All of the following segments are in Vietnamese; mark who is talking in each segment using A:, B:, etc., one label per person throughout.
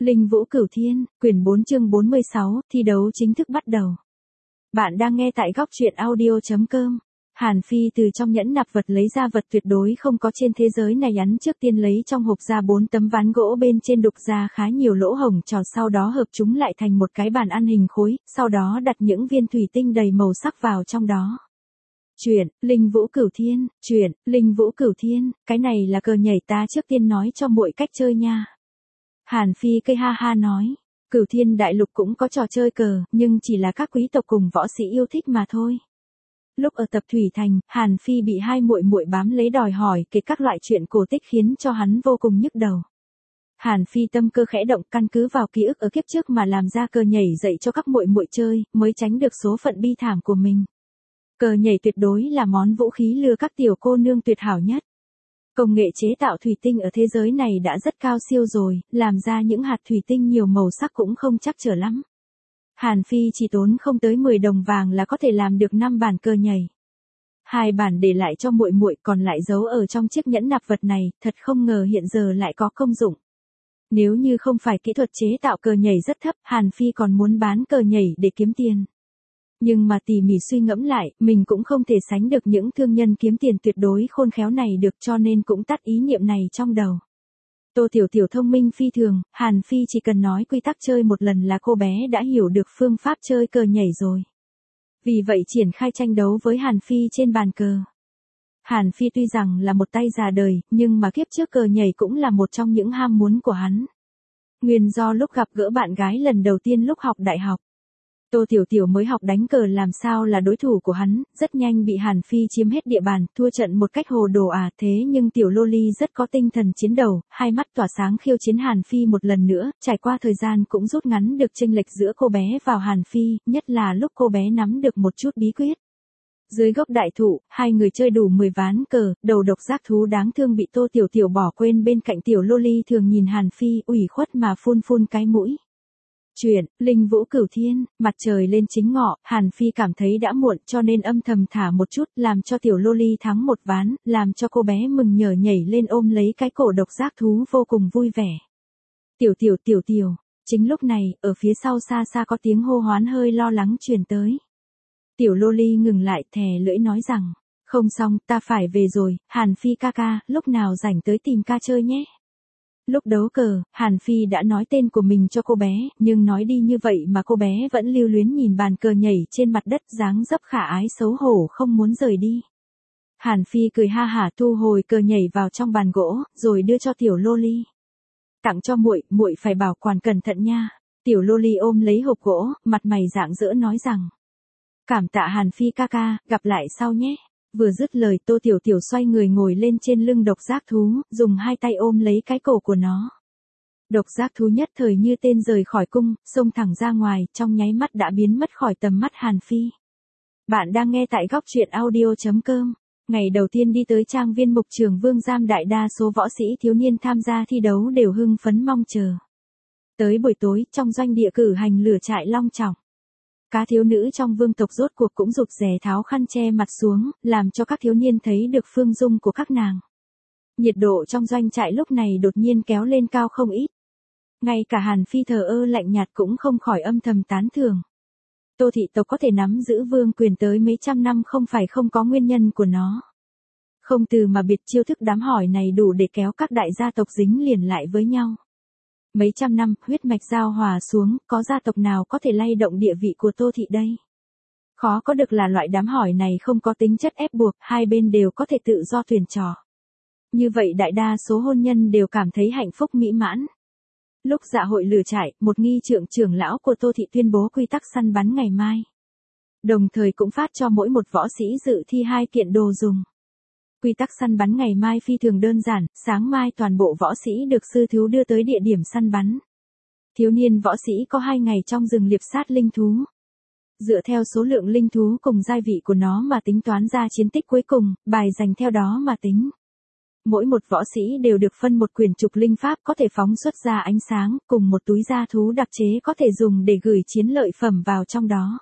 A: Linh Vũ Cửu Thiên, quyển 4 chương 46, thi đấu chính thức bắt đầu. Bạn đang nghe tại góc truyện audio.com. Hàn Phi từ trong nhẫn nạp vật lấy ra vật tuyệt đối không có trên thế giới này, ấn trước tiên lấy trong hộp ra 4 tấm ván gỗ, bên trên đục ra khá nhiều lỗ hổng tròn, sau đó hợp chúng lại thành một cái bàn ăn hình khối, sau đó đặt những viên thủy tinh đầy màu sắc vào trong đó. Chuyện, Linh Vũ Cửu Thiên, chuyện, Linh Vũ Cửu Thiên, cái này là cờ nhảy, ta trước tiên nói cho muội cách chơi nha. Hàn Phi cây ha ha nói, Cửu Thiên đại lục cũng có trò chơi cờ, nhưng chỉ là các quý tộc cùng võ sĩ yêu thích mà thôi. Lúc ở Tập Thủy Thành, Hàn Phi bị hai muội muội bám lấy đòi hỏi kể các loại chuyện cổ tích khiến cho hắn vô cùng nhức đầu. Hàn Phi tâm cơ khẽ động, căn cứ vào ký ức ở kiếp trước mà làm ra cờ nhảy dạy cho các muội muội chơi, mới tránh được số phận bi thảm của mình. Cờ nhảy tuyệt đối là món vũ khí lừa các tiểu cô nương tuyệt hảo nhất. Công nghệ chế tạo thủy tinh ở thế giới này đã rất cao siêu rồi, làm ra những hạt thủy tinh nhiều màu sắc cũng không chắc trở lắm. Hàn Phi chỉ tốn không tới 10 đồng vàng là có thể làm được 5 bản cờ nhảy. 2 bản để lại cho muội muội, còn lại giấu ở trong chiếc nhẫn nạp vật này, thật không ngờ hiện giờ lại có công dụng. Nếu như không phải kỹ thuật chế tạo cờ nhảy rất thấp, Hàn Phi còn muốn bán cờ nhảy để kiếm tiền. Nhưng mà tỉ mỉ suy ngẫm lại, mình cũng không thể sánh được những thương nhân kiếm tiền tuyệt đối khôn khéo này được, cho nên cũng tắt ý niệm này trong đầu. Tô Tiểu Tiểu thông minh phi thường, Hàn Phi chỉ cần nói quy tắc chơi một lần là cô bé đã hiểu được phương pháp chơi cờ nhảy rồi. Vì vậy triển khai tranh đấu với Hàn Phi trên bàn cờ. Hàn Phi tuy rằng là một tay già đời, nhưng mà kiếp trước cờ nhảy cũng là một trong những ham muốn của hắn. Nguyên do lúc gặp gỡ bạn gái lần đầu tiên lúc học đại học. Tô Tiểu Tiểu mới học đánh cờ làm sao là đối thủ của hắn, rất nhanh bị Hàn Phi chiếm hết địa bàn, thua trận một cách hồ đồ thế nhưng tiểu loli rất có tinh thần chiến đấu, hai mắt tỏa sáng khiêu chiến Hàn Phi một lần nữa, trải qua thời gian cũng rút ngắn được chênh lệch giữa cô bé vào Hàn Phi, nhất là lúc cô bé nắm được một chút bí quyết. Dưới gốc đại thụ, hai người chơi đủ 10 ván cờ, đầu độc giác thú đáng thương bị Tô Tiểu Tiểu bỏ quên bên cạnh, tiểu loli thường nhìn Hàn Phi ủy khuất mà phun cái mũi. Chuyện, Linh Vũ Cửu Thiên, mặt trời lên chính ngọ, Hàn Phi cảm thấy đã muộn cho nên âm thầm thả một chút, làm cho tiểu loli thắng một ván, làm cho cô bé mừng nhờ nhảy lên ôm lấy cái cổ độc giác thú vô cùng vui vẻ. Tiểu Tiểu, chính lúc này, ở phía sau xa xa có tiếng hô hoán hơi lo lắng truyền tới. Tiểu loli ngừng lại, thè lưỡi nói rằng, không xong, ta phải về rồi, Hàn Phi ca, lúc nào rảnh tới tìm ca chơi nhé. Lúc đấu cờ, Hàn Phi đã nói tên của mình cho cô bé, nhưng nói đi như vậy mà cô bé vẫn lưu luyến nhìn bàn cờ nhảy trên mặt đất, dáng dấp khả ái xấu hổ không muốn rời đi. Hàn Phi cười ha hả thu hồi cờ nhảy vào trong bàn gỗ, rồi đưa cho tiểu loli. Tặng cho muội phải bảo quản cẩn thận nha. Tiểu loli ôm lấy hộp gỗ, mặt mày rạng rỡ nói rằng, cảm tạ Hàn Phi ca, gặp lại sau nhé. Vừa dứt lời, Tô Tiểu Tiểu xoay người ngồi lên trên lưng độc giác thú, dùng hai tay ôm lấy cái cổ của nó. Độc giác thú nhất thời như tên rời khỏi cung, xông thẳng ra ngoài, trong nháy mắt đã biến mất khỏi tầm mắt Hàn Phi. Bạn đang nghe tại góc truyện audio.com. Ngày đầu tiên đi tới trang viên Mục Trường Vương giam, đại đa số võ sĩ thiếu niên tham gia thi đấu đều hưng phấn mong chờ. Tới buổi tối, trong doanh địa cử hành lửa trại long trọng. Các thiếu nữ trong vương tộc rốt cuộc cũng rụt rè tháo khăn che mặt xuống, làm cho các thiếu niên thấy được phương dung của các nàng. Nhiệt độ trong doanh trại lúc này đột nhiên kéo lên cao không ít. Ngay cả Hàn Phi thờ ơ lạnh nhạt cũng không khỏi âm thầm tán thưởng. Tô thị tộc có thể nắm giữ vương quyền tới mấy trăm năm không phải không có nguyên nhân của nó. Không từ mà biệt, chiêu thức đám hỏi này đủ để kéo các đại gia tộc dính liền lại với nhau. Mấy trăm năm, huyết mạch giao hòa xuống, có gia tộc nào có thể lay động địa vị của Tô thị đây? Khó có được là loại đám hỏi này không có tính chất ép buộc, hai bên đều có thể tự do tuyển trò. Như vậy đại đa số hôn nhân đều cảm thấy hạnh phúc mỹ mãn. Lúc dạ hội lửa trại, một nghi trưởng lão của Tô thị tuyên bố quy tắc săn bắn ngày mai. Đồng thời cũng phát cho mỗi một võ sĩ dự thi 2 kiện đồ dùng. Quy tắc săn bắn ngày mai phi thường đơn giản, sáng mai toàn bộ võ sĩ được sư thiếu đưa tới địa điểm săn bắn. Thiếu niên võ sĩ có 2 ngày trong rừng liệp sát linh thú. Dựa theo số lượng linh thú cùng giai vị của nó mà tính toán ra chiến tích cuối cùng, bài dành theo đó mà tính. Mỗi một võ sĩ đều được phân một quyển trục linh pháp có thể phóng xuất ra ánh sáng, cùng một túi gia thú đặc chế có thể dùng để gửi chiến lợi phẩm vào trong đó.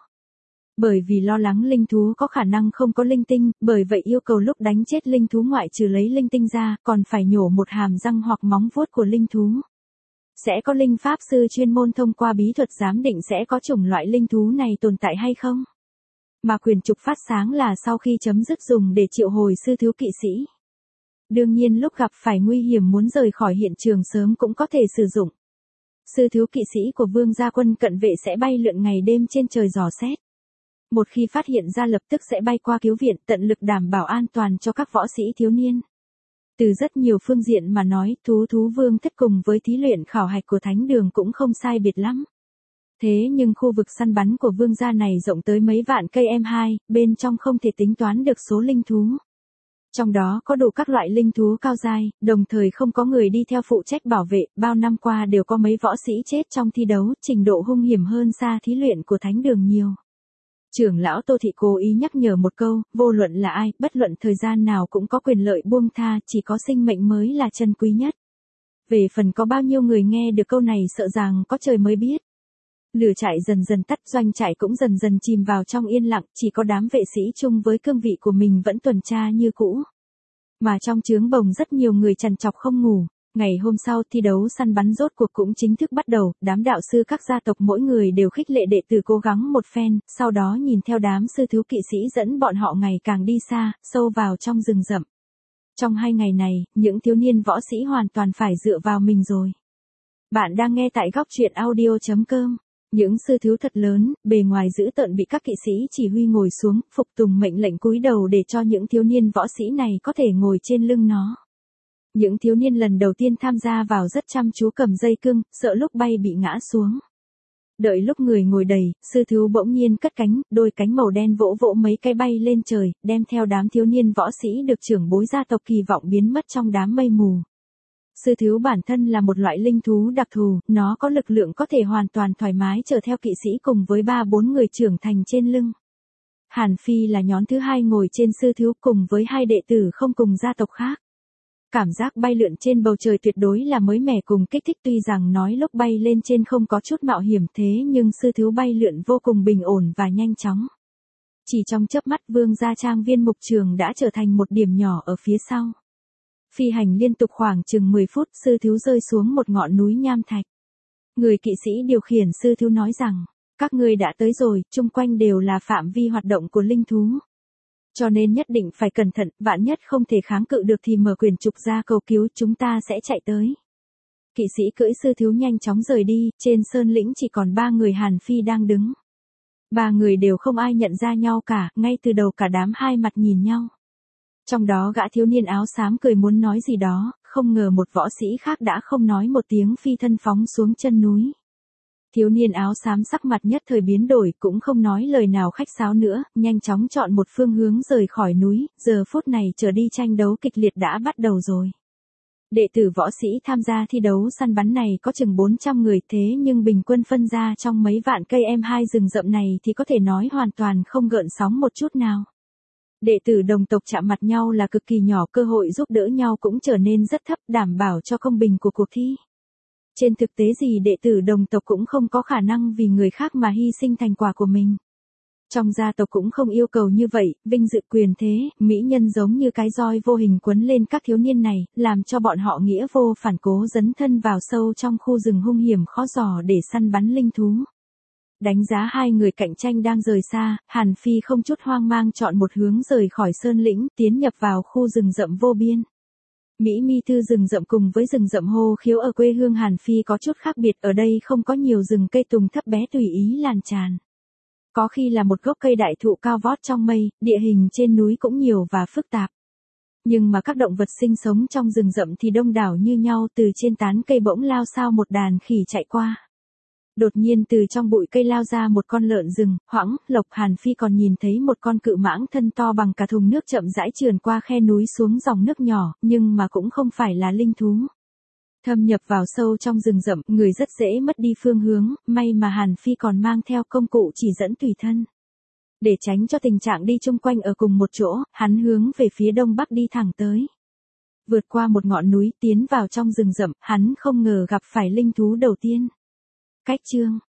A: Bởi vì lo lắng linh thú có khả năng không có linh tinh, bởi vậy yêu cầu lúc đánh chết linh thú ngoại trừ lấy linh tinh ra, còn phải nhổ một hàm răng hoặc móng vuốt của linh thú. sẽ có linh pháp sư chuyên môn thông qua bí thuật giám định sẽ có chủng loại linh thú này tồn tại hay không. Mà quyền trục phát sáng là sau khi chấm dứt dùng để triệu hồi sư thiếu kỵ sĩ. Đương nhiên lúc gặp phải nguy hiểm muốn rời khỏi hiện trường sớm cũng có thể sử dụng. Sư thiếu kỵ sĩ của vương gia quân cận vệ sẽ bay lượn ngày đêm trên trời dò xét. Một khi phát hiện ra lập tức sẽ bay qua cứu viện, tận lực đảm bảo an toàn cho các võ sĩ thiếu niên. Từ rất nhiều phương diện mà nói, thú vương thất cùng với thí luyện khảo hạch của thánh đường cũng không sai biệt lắm. Thế nhưng khu vực săn bắn của vương gia này rộng tới mấy vạn cây M2, bên trong không thể tính toán được số linh thú. Trong đó có đủ các loại linh thú cao giai, đồng thời không có người đi theo phụ trách bảo vệ, bao năm qua đều có mấy võ sĩ chết trong thi đấu, trình độ hung hiểm hơn xa thí luyện của thánh đường nhiều. Trưởng lão Tô Thị cố ý nhắc nhở một câu, vô luận là ai, bất luận thời gian nào cũng có quyền lợi buông tha, chỉ có sinh mệnh mới là chân quý nhất. Về phần có bao nhiêu người nghe được câu này sợ rằng có trời mới biết. Lửa trại dần dần tắt, doanh trại cũng dần dần chìm vào trong yên lặng, chỉ có đám vệ sĩ chung với cương vị của mình vẫn tuần tra như cũ. Mà trong trướng bồng rất nhiều người trằn trọc không ngủ. Ngày hôm sau thi đấu săn bắn rốt cuộc cũng chính thức bắt đầu, đám đạo sư các gia tộc mỗi người đều khích lệ đệ tử cố gắng một phen, sau đó nhìn theo đám sư thiếu kỵ sĩ dẫn bọn họ ngày càng đi xa, sâu vào trong rừng rậm. Trong 2 ngày này, những thiếu niên võ sĩ hoàn toàn phải dựa vào mình rồi. Bạn đang nghe tại góc truyện audio.com. Những sư thiếu thật lớn, bề ngoài dữ tợn bị các kỵ sĩ chỉ huy ngồi xuống, phục tùng mệnh lệnh cúi đầu để cho những thiếu niên võ sĩ này có thể ngồi trên lưng nó. Những thiếu niên lần đầu tiên tham gia vào rất chăm chú cầm dây cương, sợ lúc bay bị ngã xuống. Đợi lúc người ngồi đầy, sư thiếu bỗng nhiên cất cánh, đôi cánh màu đen vỗ vỗ mấy cái bay lên trời, đem theo đám thiếu niên võ sĩ được trưởng bối gia tộc kỳ vọng biến mất trong đám mây mù. Sư thiếu bản thân là một loại linh thú đặc thù, nó có lực lượng có thể hoàn toàn thoải mái chở theo kỵ sĩ cùng với 3-4 người trưởng thành trên lưng. Hàn Phi là nhón thứ 2 ngồi trên sư thiếu cùng với 2 đệ tử không cùng gia tộc khác. Cảm giác bay lượn trên bầu trời tuyệt đối là mới mẻ cùng kích thích, tuy rằng nói lúc bay lên trên không có chút mạo hiểm thế nhưng sư thiếu bay lượn vô cùng bình ổn và nhanh chóng. Chỉ trong chớp mắt vương gia trang viên mục trường đã trở thành một điểm nhỏ ở phía sau. Phi hành liên tục khoảng chừng 10 phút sư thiếu rơi xuống một ngọn núi nham thạch. Người kỵ sĩ điều khiển sư thiếu nói rằng, các ngươi đã tới rồi, chung quanh đều là phạm vi hoạt động của linh thú. Cho nên nhất định phải cẩn thận, vạn nhất không thể kháng cự được thì mở quyền trục ra cầu cứu, chúng ta sẽ chạy tới. Kỵ sĩ cưỡi sư thiếu nhanh chóng rời đi, trên sơn lĩnh chỉ còn 3 người Hàn Phi đang đứng. 3 người đều không ai nhận ra nhau cả, ngay từ đầu cả đám hai mặt nhìn nhau. Trong đó gã thiếu niên áo xám cười muốn nói gì đó, không ngờ một võ sĩ khác đã không nói một tiếng phi thân phóng xuống chân núi. Thiếu niên áo xám sắc mặt nhất thời biến đổi, cũng không nói lời nào khách sáo nữa, nhanh chóng chọn một phương hướng rời khỏi núi, giờ phút này trở đi tranh đấu kịch liệt đã bắt đầu rồi. Đệ tử võ sĩ tham gia thi đấu săn bắn này có chừng 400 người, thế nhưng bình quân phân ra trong mấy vạn cây M2 rừng rậm này thì có thể nói hoàn toàn không gợn sóng một chút nào. Đệ tử đồng tộc chạm mặt nhau là cực kỳ nhỏ, cơ hội giúp đỡ nhau cũng trở nên rất thấp, đảm bảo cho công bình của cuộc thi. Trên thực tế gì đệ tử đồng tộc cũng không có khả năng vì người khác mà hy sinh thành quả của mình. Trong gia tộc cũng không yêu cầu như vậy, vinh dự quyền thế, mỹ nhân giống như cái roi vô hình quấn lên các thiếu niên này, làm cho bọn họ nghĩa vô phản cố dấn thân vào sâu trong khu rừng hung hiểm khó dò để săn bắn linh thú. Đánh giá 2 người cạnh tranh đang rời xa, Hàn Phi không chút hoang mang chọn một hướng rời khỏi sơn lĩnh, tiến nhập vào khu rừng rậm vô biên. Mỹ mi thư rừng rậm cùng với rừng rậm hô khiếu ở quê hương Hàn Phi có chút khác biệt, ở đây không có nhiều rừng cây tùng thấp bé tùy ý lan tràn. Có khi là một gốc cây đại thụ cao vót trong mây, địa hình trên núi cũng nhiều và phức tạp. Nhưng mà các động vật sinh sống trong rừng rậm thì đông đảo như nhau, từ trên tán cây bỗng lao sao một đàn khỉ chạy qua. Đột nhiên từ trong bụi cây lao ra một con lợn rừng, hoãng, lộc. Hàn Phi còn nhìn thấy một con cự mãng thân to bằng cả thùng nước chậm rãi trườn qua khe núi xuống dòng nước nhỏ, nhưng mà cũng không phải là linh thú. Thâm nhập vào sâu trong rừng rậm, người rất dễ mất đi phương hướng, may mà Hàn Phi còn mang theo công cụ chỉ dẫn tùy thân. Để tránh cho tình trạng đi chung quanh ở cùng một chỗ, hắn hướng về phía đông bắc đi thẳng tới. Vượt qua một ngọn núi tiến vào trong rừng rậm, hắn không ngờ gặp phải linh thú đầu tiên. Cách chương